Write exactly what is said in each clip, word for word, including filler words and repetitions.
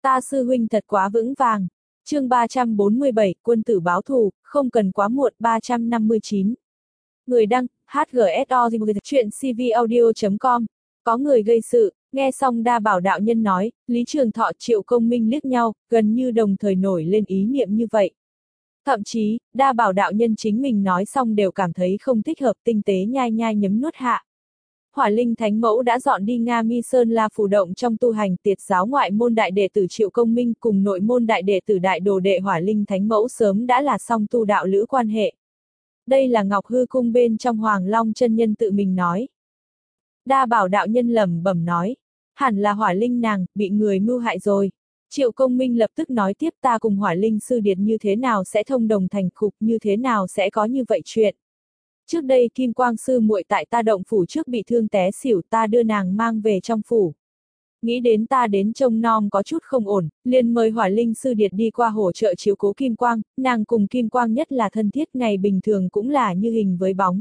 Ta sư huynh thật quá vững vàng. Chương ba trăm bốn mươi bảy, quân tử báo thù, không cần quá muộn. Ba trăm năm mươi chín. Người đăng, hát giê ét o chuyện c v audio chấm com. Có người gây sự. Nghe xong Đa Bảo đạo nhân nói, Lý Trường Thọ, Triệu Công Minh liếc nhau, gần như đồng thời nổi lên ý niệm như vậy. Thậm chí, Đa Bảo đạo nhân chính mình nói xong đều cảm thấy không thích hợp, tinh tế nhai nhai nhấm nuốt hạ. Hỏa Linh Thánh Mẫu đã dọn đi Nga Mi Sơn La Phù Động trong tu hành, Tiệt giáo ngoại môn đại đệ tử Triệu Công Minh cùng nội môn đại đệ tử đại đồ đệ Hỏa Linh Thánh Mẫu sớm đã là song tu đạo lữ quan hệ. Đây là Ngọc Hư Cung bên trong Hoàng Long chân nhân tự mình nói. Đa Bảo đạo nhân lẩm bẩm nói, hẳn là Hỏa Linh nàng, bị người mưu hại rồi. Triệu Công Minh lập tức nói tiếp, ta cùng Hỏa Linh sư điệt như thế nào sẽ thông đồng thành cục, như thế nào sẽ có như vậy chuyện. Trước đây Kim Quang sư muội tại ta động phủ trước bị thương té xỉu, ta đưa nàng mang về trong phủ. Nghĩ đến ta đến trông nom có chút không ổn, liền mời Hỏa Linh sư điệt đi qua hỗ trợ chiếu cố Kim Quang, nàng cùng Kim Quang nhất là thân thiết, ngày bình thường cũng là như hình với bóng.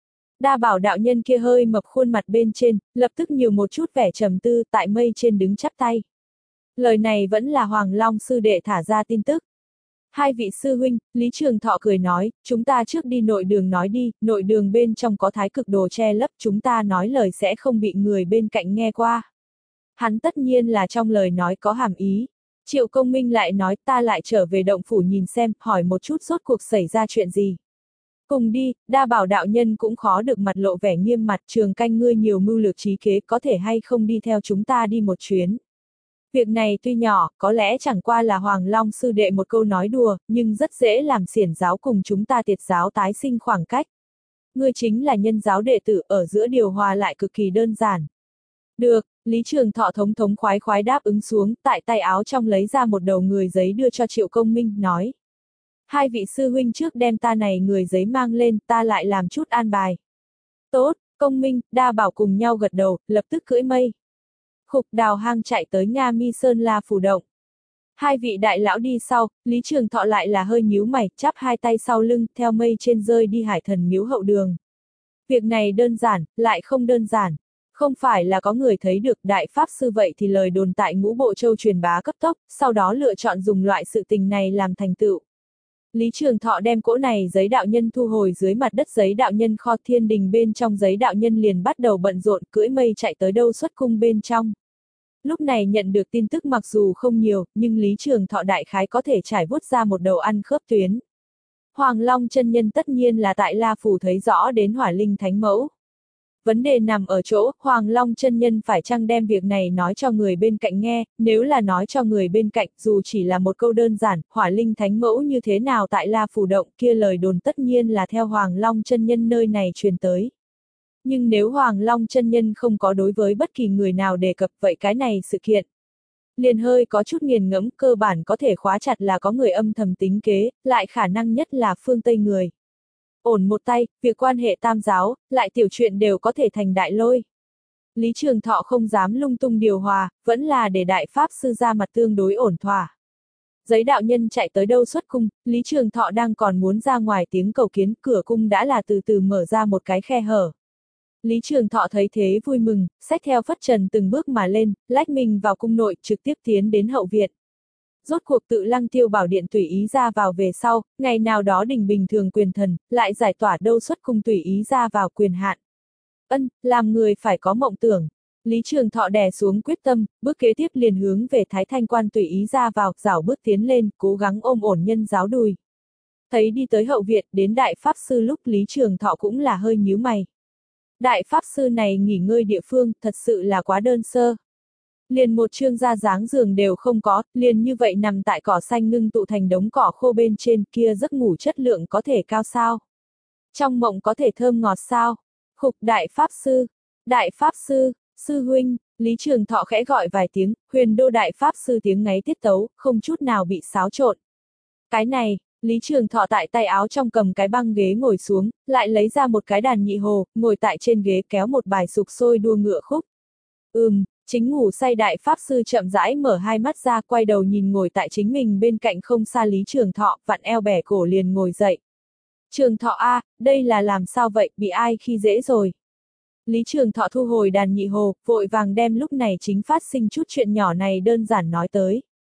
Đa Bảo đạo nhân kia hơi mập khuôn mặt bên trên, lập tức nhiều một chút vẻ trầm tư, tại mây trên đứng chắp tay. Lời này vẫn là Hoàng Long sư đệ thả ra tin tức. Hai vị sư huynh, Lý Trường Thọ cười nói, chúng ta trước đi nội đường nói đi, nội đường bên trong có thái cực đồ che lấp, chúng ta nói lời sẽ không bị người bên cạnh nghe qua. Hắn tất nhiên là trong lời nói có hàm ý. Triệu Công Minh lại nói, ta lại trở về động phủ nhìn xem, hỏi một chút rốt cuộc xảy ra chuyện gì. Cùng đi, Đa Bảo đạo nhân cũng khó được mặt lộ vẻ nghiêm mặt, Trường Canh ngươi nhiều mưu lược trí kế, có thể hay không đi theo chúng ta đi một chuyến. Việc này tuy nhỏ, có lẽ chẳng qua là Hoàng Long sư đệ một câu nói đùa, nhưng rất dễ làm xiển giáo cùng chúng ta Tiệt giáo tái sinh khoảng cách. Ngươi chính là nhân giáo đệ tử, ở giữa điều hòa lại cực kỳ đơn giản. Được, Lý Trường Thọ thống thống khoái khoái đáp ứng xuống, tại tay áo trong lấy ra một đầu người giấy đưa cho Triệu Công Minh, nói. Hai vị sư huynh trước đem ta này người giấy mang lên, ta lại làm chút an bài. Tốt, Công Minh, Đa Bảo cùng nhau gật đầu, lập tức cưỡi mây. Khục đào hang chạy tới Nga Mi Sơn La Phù Động. Hai vị đại lão đi sau, Lý Trường Thọ lại là hơi nhíu mày, chắp hai tay sau lưng, theo mây trên rơi đi Hải Thần miếu hậu đường. Việc này đơn giản, lại không đơn giản. Không phải là có người thấy được đại pháp sư vậy thì lời đồn tại Ngũ Bộ Châu truyền bá cấp tốc, sau đó lựa chọn dùng loại sự tình này làm thành tựu. Lý Trường Thọ đem cỗ này giấy đạo nhân thu hồi dưới mặt đất, giấy đạo nhân kho thiên đình bên trong, giấy đạo nhân liền bắt đầu bận rộn cưỡi mây chạy tới đâu xuất cung bên trong. Lúc này nhận được tin tức mặc dù không nhiều, nhưng Lý Trường Thọ đại khái có thể trải vuốt ra một đầu ăn khớp tuyến. Hoàng Long chân nhân tất nhiên là tại La Phủ thấy rõ đến Hỏa Linh Thánh Mẫu. Vấn đề nằm ở chỗ, Hoàng Long chân nhân phải chăng đem việc này nói cho người bên cạnh nghe, nếu là nói cho người bên cạnh, dù chỉ là một câu đơn giản, Hỏa Linh Thánh Mẫu như thế nào tại La Phủ Động, kia lời đồn tất nhiên là theo Hoàng Long chân nhân nơi này truyền tới. Nhưng nếu Hoàng Long chân nhân không có đối với bất kỳ người nào đề cập, vậy cái này sự kiện liền hơi có chút nghiền ngẫm, cơ bản có thể khóa chặt là có người âm thầm tính kế, lại khả năng nhất là phương Tây người. Ổn một tay, việc quan hệ tam giáo, lại tiểu chuyện đều có thể thành đại lôi. Lý Trường Thọ không dám lung tung điều hòa, vẫn là để đại pháp sư ra mặt tương đối ổn thỏa. Giấy đạo nhân chạy tới đâu xuất cung, Lý Trường Thọ đang còn muốn ra ngoài tiếng cầu kiến, cửa cung đã là từ từ mở ra một cái khe hở. Lý Trường Thọ thấy thế vui mừng, xách theo phất trần từng bước mà lên, lách mình vào cung nội, trực tiếp tiến đến hậu viện. Rốt cuộc Tự Lăng Tiêu Bảo Điện tùy ý ra vào về sau, ngày nào đó đình bình thường quyền thần, lại giải tỏa đâu xuất cung tùy ý ra vào quyền hạn. Ân, làm người phải có mộng tưởng. Lý Trường Thọ đè xuống quyết tâm, bước kế tiếp liền hướng về Thái Thanh Quan tùy ý ra vào, rảo bước tiến lên, cố gắng ôm ổn nhân giáo đùi. Thấy đi tới hậu viện, đến đại pháp sư lúc Lý Trường Thọ cũng là hơi nhíu mày. Đại pháp sư này nghỉ ngơi địa phương, thật sự là quá đơn sơ. Liền một chương ra dáng giường đều không có, liền như vậy nằm tại cỏ xanh ngưng tụ thành đống cỏ khô bên trên, kia giấc ngủ chất lượng có thể cao sao? Trong mộng có thể thơm ngọt sao? Khục đại pháp sư, đại pháp sư, sư huynh, Lý Trường Thọ khẽ gọi vài tiếng, huyền đô đại pháp sư tiếng ngáy tiết tấu, không chút nào bị xáo trộn. Cái này, Lý Trường Thọ tại tay áo trong cầm cái băng ghế ngồi xuống, lại lấy ra một cái đàn nhị hồ, ngồi tại trên ghế kéo một bài sục sôi đua ngựa khúc. Ừm, chính ngủ say đại pháp sư chậm rãi mở hai mắt ra, quay đầu nhìn ngồi tại chính mình bên cạnh không xa Lý Trường Thọ, vặn eo bẻ cổ liền ngồi dậy. Trường Thọ a, đây là làm sao vậy, bị ai khi dễ rồi? Lý Trường Thọ thu hồi đàn nhị hồ, vội vàng đem lúc này chính phát sinh chút chuyện nhỏ này đơn giản nói tới.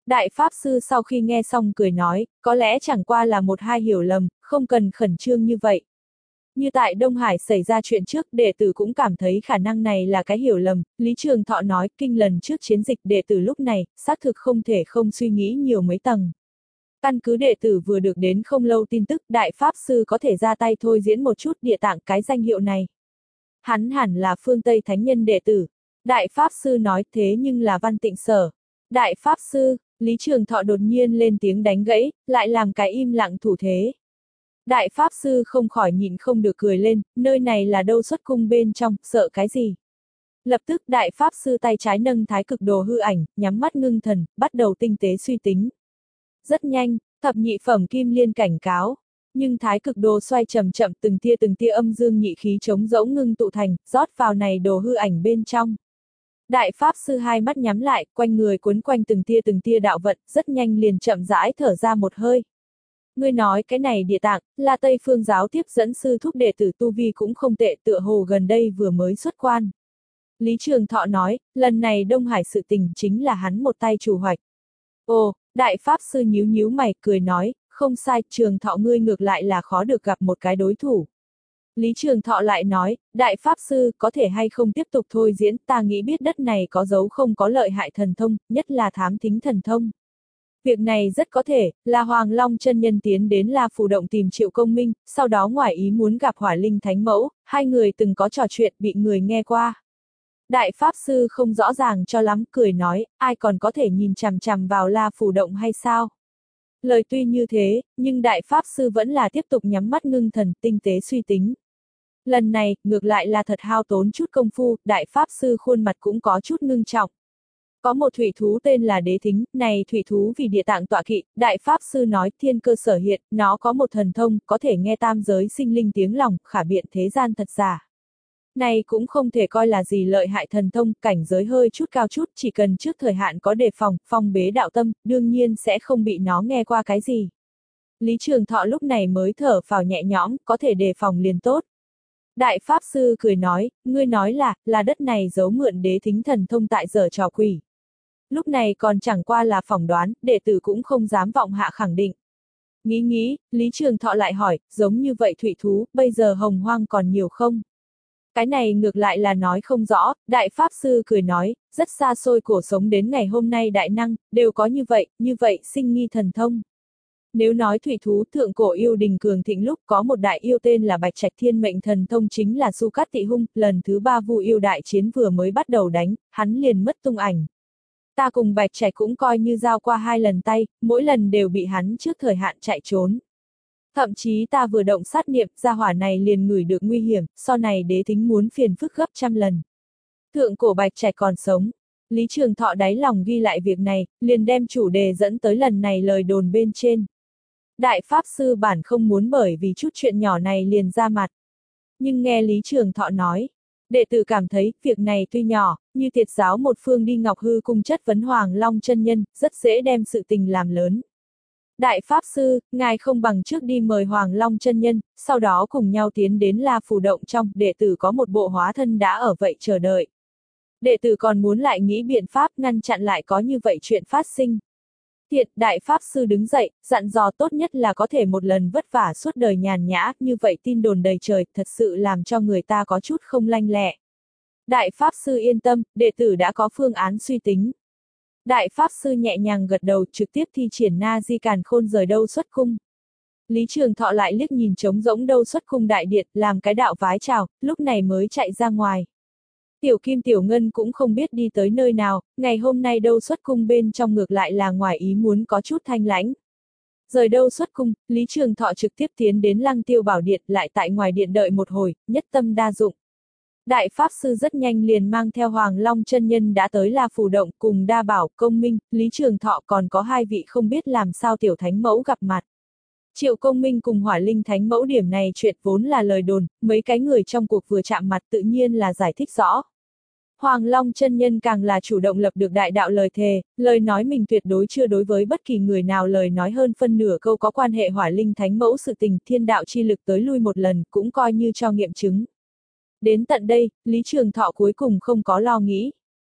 Đại Pháp Sư sau khi nghe xong cười nói, có lẽ chẳng qua là một hai hiểu lầm, không cần khẩn trương như vậy. Như tại Đông Hải xảy ra chuyện trước, đệ tử cũng cảm thấy khả năng này là cái hiểu lầm. Lý Trường Thọ nói, kinh lần trước chiến dịch đệ tử lúc này, xác thực không thể không suy nghĩ nhiều mấy tầng. Căn cứ đệ tử vừa được đến không lâu tin tức, Đại Pháp Sư có thể ra tay thôi diễn một chút địa tạng cái danh hiệu này. Hắn hẳn là phương Tây Thánh Nhân đệ tử. Đại Pháp Sư nói, thế nhưng là Văn Tịnh Sở. Đại Pháp Sư, Lý Trường Thọ đột nhiên lên tiếng đánh gãy, lại làm cái im lặng thủ thế. Đại Pháp Sư không khỏi nhịn không được cười lên, nơi này là đâu xuất cung bên trong, sợ cái gì. Lập tức Đại Pháp Sư tay trái nâng thái cực đồ hư ảnh, nhắm mắt ngưng thần, bắt đầu tinh tế suy tính. Rất nhanh, thập nhị phẩm kim liên cảnh cáo. Nhưng thái cực đồ xoay chậm chậm từng tia từng tia âm dương nhị khí trống rỗng ngưng tụ thành, rót vào này đồ hư ảnh bên trong. Đại Pháp Sư hai mắt nhắm lại, quanh người cuốn quanh từng tia từng tia đạo vận, rất nhanh liền chậm rãi thở ra một hơi. Ngươi nói cái này địa tạng, là Tây Phương giáo tiếp dẫn sư thúc đệ tử tu vi cũng không tệ, tựa hồ gần đây vừa mới xuất quan. Lý Trường Thọ nói, lần này Đông Hải sự tình chính là hắn một tay chủ hoạch. Ồ, Đại Pháp Sư nhíu nhíu mày, cười nói, không sai, Trường Thọ ngươi ngược lại là khó được gặp một cái đối thủ. Lý Trường Thọ lại nói, Đại Pháp Sư có thể hay không tiếp tục thôi diễn, ta nghĩ biết đất này có dấu không có lợi hại thần thông, nhất là thám thính thần thông. Việc này rất có thể, là Hoàng Long chân nhân tiến đến La Phù Động tìm Triệu Công Minh, sau đó ngoài ý muốn gặp Hỏa Linh Thánh Mẫu, hai người từng có trò chuyện bị người nghe qua. Đại Pháp Sư không rõ ràng cho lắm, cười nói, ai còn có thể nhìn chằm chằm vào La Phù Động hay sao? Lời tuy như thế, nhưng Đại Pháp Sư vẫn là tiếp tục nhắm mắt ngưng thần, tinh tế suy tính. Lần này, ngược lại là thật hao tốn chút công phu, Đại Pháp Sư khuôn mặt cũng có chút ngưng trọng. Có một thủy thú tên là Đế Thính, này thủy thú vì địa tạng tọa kỵ, Đại Pháp Sư nói thiên cơ sở hiện, nó có một thần thông, có thể nghe tam giới sinh linh tiếng lòng, khả biện thế gian thật giả. Này cũng không thể coi là gì lợi hại thần thông, cảnh giới hơi chút cao chút, chỉ cần trước thời hạn có đề phòng, phong bế đạo tâm, đương nhiên sẽ không bị nó nghe qua cái gì. Lý Trường Thọ lúc này mới thở phào nhẹ nhõm, có thể đề phòng liền tốt. Đại Pháp Sư cười nói, ngươi nói là, là đất này giấu mượn Đế Thính thần thông tại giở trò quỷ. Lúc này còn chẳng qua là phỏng đoán, đệ tử cũng không dám vọng hạ khẳng định. Nghĩ nghĩ, Lý Trường Thọ lại hỏi, giống như vậy thủy thú, bây giờ hồng hoang còn nhiều không? Cái này ngược lại là nói không rõ, Đại Pháp Sư cười nói, rất xa xôi cổ sống đến ngày hôm nay đại năng, đều có như vậy, như vậy sinh nghi thần thông. Nếu nói thủy thú thượng cổ yêu đình cường thịnh lúc có một đại yêu tên là Bạch Trạch Thiên mệnh thần thông chính là Su Cát Tị Hung, lần thứ ba Vu yêu đại chiến vừa mới bắt đầu đánh, hắn liền mất tung ảnh. Ta cùng Bạch Trạch cũng coi như giao qua hai lần tay, mỗi lần đều bị hắn trước thời hạn chạy trốn. Thậm chí ta vừa động sát niệm, gia hỏa này liền ngửi được nguy hiểm, sau này Đế Thính muốn phiền phức gấp trăm lần. Thượng cổ Bạch Trạch còn sống. Lý Trường Thọ đáy lòng ghi lại việc này, liền đem chủ đề dẫn tới lần này lời đồn bên trên. Đại Pháp Sư bản không muốn bởi vì chút chuyện nhỏ này liền ra mặt. Nhưng nghe Lý Trường Thọ nói, đệ tử cảm thấy, việc này tuy nhỏ, như Tiệt giáo một phương đi Ngọc Hư cung chất vấn Hoàng Long chân nhân, rất dễ đem sự tình làm lớn. Đại Pháp Sư, ngài không bằng trước đi mời Hoàng Long chân nhân, sau đó cùng nhau tiến đến La Phù Động trong, đệ tử có một bộ hóa thân đã ở vậy chờ đợi. Đệ tử còn muốn lại nghĩ biện pháp ngăn chặn lại có như vậy chuyện phát sinh. Thiệt, Đại Pháp Sư đứng dậy, dặn dò tốt nhất là có thể một lần vất vả suốt đời nhàn nhã, như vậy tin đồn đầy trời, thật sự làm cho người ta có chút không lanh lẹ. Đại Pháp Sư yên tâm, đệ tử đã có phương án suy tính. Đại Pháp Sư nhẹ nhàng gật đầu, trực tiếp thi triển Na Di Càn Khôn rời đâu xuất cung. Lý Trường Thọ lại liếc nhìn trống rỗng đâu xuất cung đại điện, làm cái đạo vái chào, lúc này mới chạy ra ngoài. Tiểu Kim Tiểu Ngân cũng không biết đi tới nơi nào, ngày hôm nay đâu xuất cung bên trong ngược lại là ngoài ý muốn có chút thanh lãnh. Rời đâu xuất cung, Lý Trường Thọ trực tiếp tiến đến Lăng Tiêu Bảo Điện, lại tại ngoài điện đợi một hồi, nhất tâm đa dụng. Đại Pháp Sư rất nhanh liền mang theo Hoàng Long chân nhân đã tới La Phù Động cùng Đa Bảo, Công Minh, Lý Trường Thọ còn có hai vị không biết làm sao tiểu thánh mẫu gặp mặt. Triệu Công Minh cùng Hỏa Linh Thánh Mẫu điểm này chuyện vốn là lời đồn, mấy cái người trong cuộc vừa chạm mặt tự nhiên là giải thích rõ. Hoàng Long chân nhân càng là chủ động lập được đại đạo lời thề, lời nói mình tuyệt đối chưa đối với bất kỳ người nào lời nói hơn phân nửa câu có quan hệ Hỏa Linh Thánh Mẫu sự tình, thiên đạo chi lực tới lui một lần cũng coi như cho nghiệm chứng. Đến tận đây, Lý Trường Thọ cuối cùng không có lo nghĩ.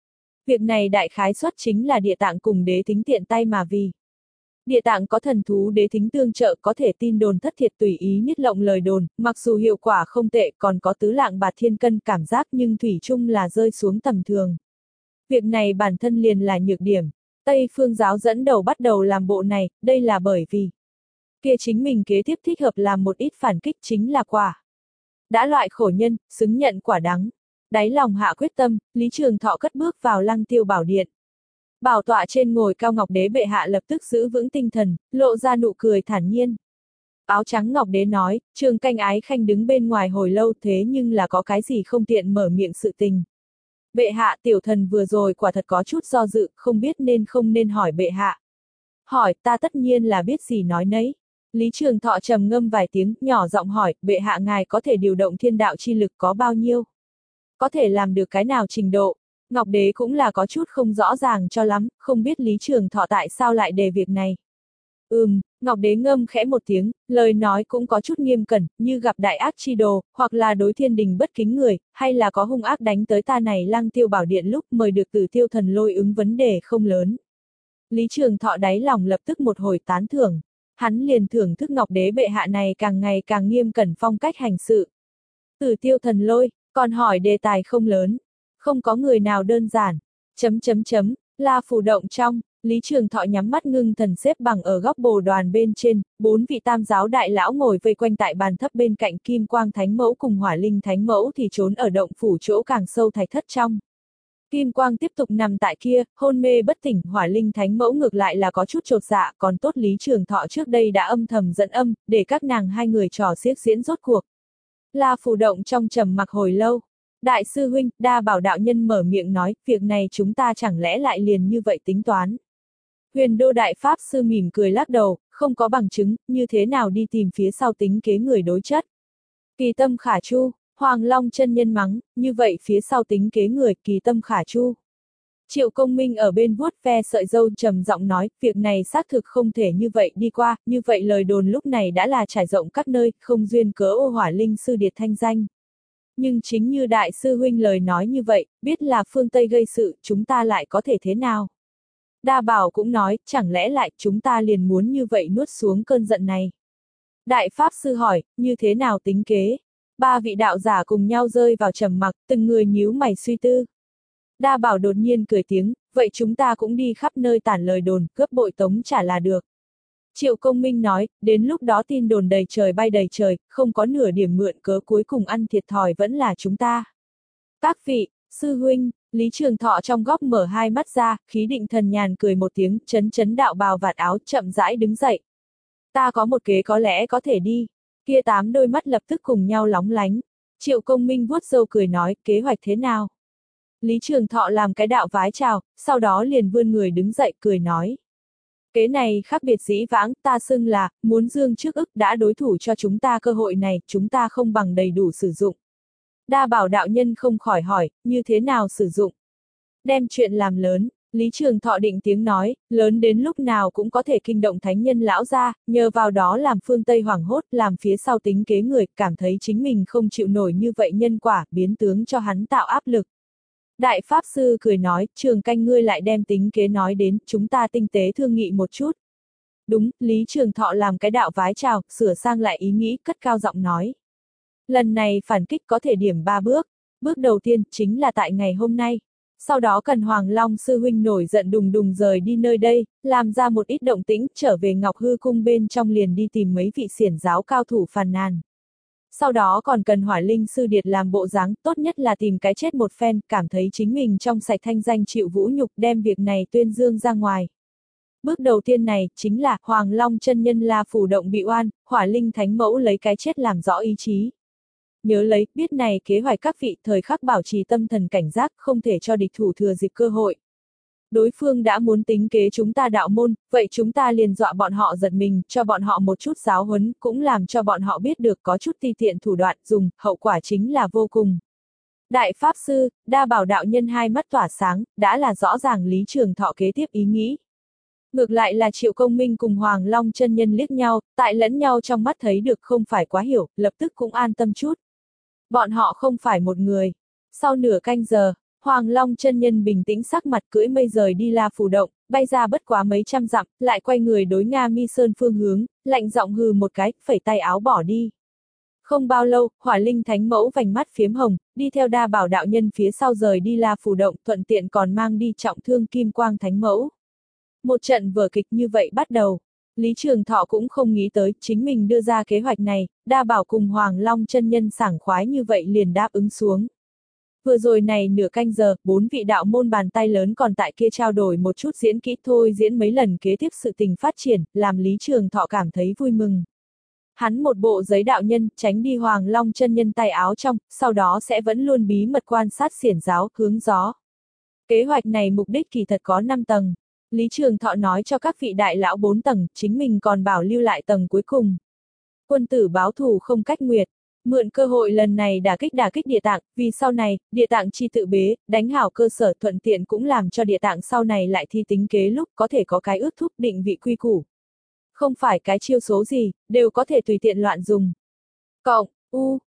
Việc này đại khái suất chính là địa tạng cùng đế thính tiện tay mà vì. Địa tạng có thần thú đế thính tương trợ có thể tin đồn thất thiệt tùy ý niết lộng lời đồn, mặc dù hiệu quả không tệ còn có tứ lạng bạt thiên cân cảm giác nhưng thủy chung là rơi xuống tầm thường. Việc này bản thân liền là nhược điểm. Tây phương giáo dẫn đầu bắt đầu làm bộ này, đây là bởi vì kia chính mình kế tiếp thích hợp làm một ít phản kích chính là quả. Đã loại khổ nhân, xứng nhận quả đắng. Đáy lòng hạ quyết tâm, Lý Trường Thọ cất bước vào Lăng Tiêu Bảo Điện. Bảo tọa trên ngồi cao Ngọc Đế bệ hạ lập tức giữ vững tinh thần, lộ ra nụ cười thản nhiên. Áo trắng Ngọc Đế nói, Trường Canh Ái Khanh đứng bên ngoài hồi lâu thế nhưng là có cái gì không tiện mở miệng sự tình. Bệ hạ tiểu thần vừa rồi quả thật có chút do dự, không biết nên không nên hỏi bệ hạ. Hỏi, ta tất nhiên là biết gì nói nấy. Lý Trường Thọ trầm ngâm vài tiếng, nhỏ giọng hỏi, bệ hạ ngài có thể điều động thiên đạo chi lực có bao nhiêu? Có thể làm được cái nào trình độ? Ngọc Đế cũng là có chút không rõ ràng cho lắm, không biết Lý Trường Thọ tại sao lại đề việc này. Ừm, Ngọc Đế ngâm khẽ một tiếng, lời nói cũng có chút nghiêm cẩn, như gặp đại ác chi đồ, hoặc là đối thiên đình bất kính người, hay là có hung ác đánh tới ta này Lăng Tiêu Bảo Điện lúc mời được Tử Tiêu Thần Lôi ứng vấn đề không lớn. Lý Trường Thọ đáy lòng lập tức một hồi tán thưởng, hắn liền thưởng thức Ngọc Đế bệ hạ này càng ngày càng nghiêm cẩn phong cách hành sự. Tử Tiêu Thần Lôi, còn hỏi đề tài không lớn, không có người nào đơn giản, chấm chấm chấm, La Phủ động trong. Lý Trường Thọ nhắm mắt ngưng thần xếp bằng ở góc bồ đoàn bên trên, bốn vị tam giáo đại lão ngồi vây quanh tại bàn thấp bên cạnh Kim Quang Thánh Mẫu cùng Hỏa Linh Thánh Mẫu thì trốn ở động phủ chỗ càng sâu thạch thất trong. Kim Quang tiếp tục nằm tại kia, hôn mê bất tỉnh, Hỏa Linh Thánh Mẫu ngược lại là có chút chột dạ, còn tốt Lý Trường Thọ trước đây đã âm thầm dẫn âm, để các nàng hai người trò xiếc diễn rốt cuộc. La Phủ động trong trầm mặc hồi lâu. Đại sư huynh, Đa Bảo đạo nhân mở miệng nói, việc này chúng ta chẳng lẽ lại liền như vậy tính toán. Huyền Đô Đại Pháp Sư mỉm cười lắc đầu, không có bằng chứng, như thế nào đi tìm phía sau tính kế người đối chất. Kỳ tâm khả chu, Hoàng Long chân nhân mắng, như vậy phía sau tính kế người, kỳ tâm khả chu. Triệu Công Minh ở bên vuốt ve sợi râu trầm giọng nói, việc này xác thực không thể như vậy đi qua, như vậy lời đồn lúc này đã là trải rộng các nơi, không duyên cớ ô Hỏa Linh sư điệt thanh danh. Nhưng chính như Đại sư huynh lời nói như vậy, biết là phương Tây gây sự, chúng ta lại có thể thế nào? Đa Bảo cũng nói, chẳng lẽ lại chúng ta liền muốn như vậy nuốt xuống cơn giận này. Đại Pháp Sư hỏi, như thế nào tính kế? Ba vị đạo giả cùng nhau rơi vào trầm mặc, từng người nhíu mày suy tư. Đa Bảo đột nhiên cười tiếng, vậy chúng ta cũng đi khắp nơi tản lời đồn, cướp bội tống trả là được. Triệu Công Minh nói, đến lúc đó tin đồn đầy trời bay đầy trời, không có nửa điểm mượn cớ cuối cùng ăn thiệt thòi vẫn là chúng ta. Các vị, sư huynh, Lý Trường Thọ trong góc mở hai mắt ra, khí định thần nhàn cười một tiếng, chấn chấn đạo bào vạt áo, chậm rãi đứng dậy. Ta có một kế có lẽ có thể đi. Kia tám đôi mắt lập tức cùng nhau lóng lánh. Triệu Công Minh vuốt râu cười nói, kế hoạch thế nào? Lý Trường Thọ làm cái đạo vái chào, sau đó liền vươn người đứng dậy cười nói. Kế này khác biệt dĩ vãng, ta xưng là, muốn dương trước ức đã đối thủ cho chúng ta cơ hội này, chúng ta không bằng đầy đủ sử dụng. Đa Bảo đạo nhân không khỏi hỏi, như thế nào sử dụng? Đem chuyện làm lớn, Lý Trường Thọ định tiếng nói, lớn đến lúc nào cũng có thể kinh động thánh nhân lão gia, nhờ vào đó làm phương Tây hoảng hốt, làm phía sau tính kế người, cảm thấy chính mình không chịu nổi như vậy nhân quả, biến tướng cho hắn tạo áp lực. Đại Pháp Sư cười nói, Trường Canh ngươi lại đem tính kế nói đến, chúng ta tinh tế thương nghị một chút. Đúng, Lý Trường Thọ làm cái đạo vái chào, sửa sang lại ý nghĩ, cất cao giọng nói. Lần này phản kích có thể điểm ba bước. Bước đầu tiên chính là tại ngày hôm nay. Sau đó cần Hoàng Long sư huynh nổi giận đùng đùng rời đi nơi đây, làm ra một ít động tĩnh, trở về Ngọc Hư cung bên trong liền đi tìm mấy vị xiển giáo cao thủ phàn nàn. Sau đó còn cần Hỏa Linh sư điệt làm bộ dáng, tốt nhất là tìm cái chết một phen, cảm thấy chính mình trong sạch thanh danh chịu vũ nhục, đem việc này tuyên dương ra ngoài. Bước đầu tiên này, chính là, Hoàng Long chân nhân La Phủ động bị oan, Hỏa Linh thánh mẫu lấy cái chết làm rõ ý chí. Nhớ lấy, biết này kế hoạch các vị thời khắc bảo trì tâm thần cảnh giác, không thể cho địch thủ thừa dịp cơ hội. Đối phương đã muốn tính kế chúng ta đạo môn, vậy chúng ta liền dọa bọn họ giật mình, cho bọn họ một chút giáo huấn, cũng làm cho bọn họ biết được có chút ti tiện thủ đoạn dùng, hậu quả chính là vô cùng. Đại Pháp Sư, Đa Bảo đạo nhân hai mắt tỏa sáng, đã là rõ ràng Lý Trường Thọ kế tiếp ý nghĩ. Ngược lại là Triệu Công Minh cùng Hoàng Long chân nhân liếc nhau, tại lẫn nhau trong mắt thấy được không phải quá hiểu, lập tức cũng an tâm chút. Bọn họ không phải một người. Sau nửa canh giờ, Hoàng Long chân nhân bình tĩnh sắc mặt cưỡi mây rời đi La Phủ Động, bay ra bất quá mấy trăm dặm, lại quay người đối Nga Mi Sơn phương hướng, lạnh giọng hừ một cái, phẩy tay áo bỏ đi. Không bao lâu, Hỏa Linh Thánh Mẫu vành mắt phiếm hồng, đi theo Đa Bảo đạo nhân phía sau rời đi La Phủ Động, thuận tiện còn mang đi trọng thương Kim Quang Thánh Mẫu. Một trận vở kịch như vậy bắt đầu. Lý Trường Thọ cũng không nghĩ tới, chính mình đưa ra kế hoạch này, Đa Bảo cùng Hoàng Long chân nhân sảng khoái như vậy liền đáp ứng xuống. Vừa rồi này nửa canh giờ, bốn vị đạo môn bàn tay lớn còn tại kia trao đổi một chút diễn kỹ thôi diễn mấy lần kế tiếp sự tình phát triển, làm Lý Trường Thọ cảm thấy vui mừng. Hắn một bộ giấy đạo nhân, tránh đi Hoàng Long chân nhân tay áo trong, sau đó sẽ vẫn luôn bí mật quan sát xiển giáo, hướng gió. Kế hoạch này mục đích kỳ thật có năm tầng. Lý Trường Thọ nói cho các vị đại lão bốn tầng, chính mình còn bảo lưu lại tầng cuối cùng. Quân tử báo thù không cách nguyệt. Mượn cơ hội lần này đả kích đả kích địa tạng, vì sau này, địa tạng chi tự bế, đánh hảo cơ sở thuận tiện cũng làm cho địa tạng sau này lại thi tính kế lúc có thể có cái ước thúc định vị quy củ. Không phải cái chiêu số gì, đều có thể tùy tiện loạn dùng. Cộng, U,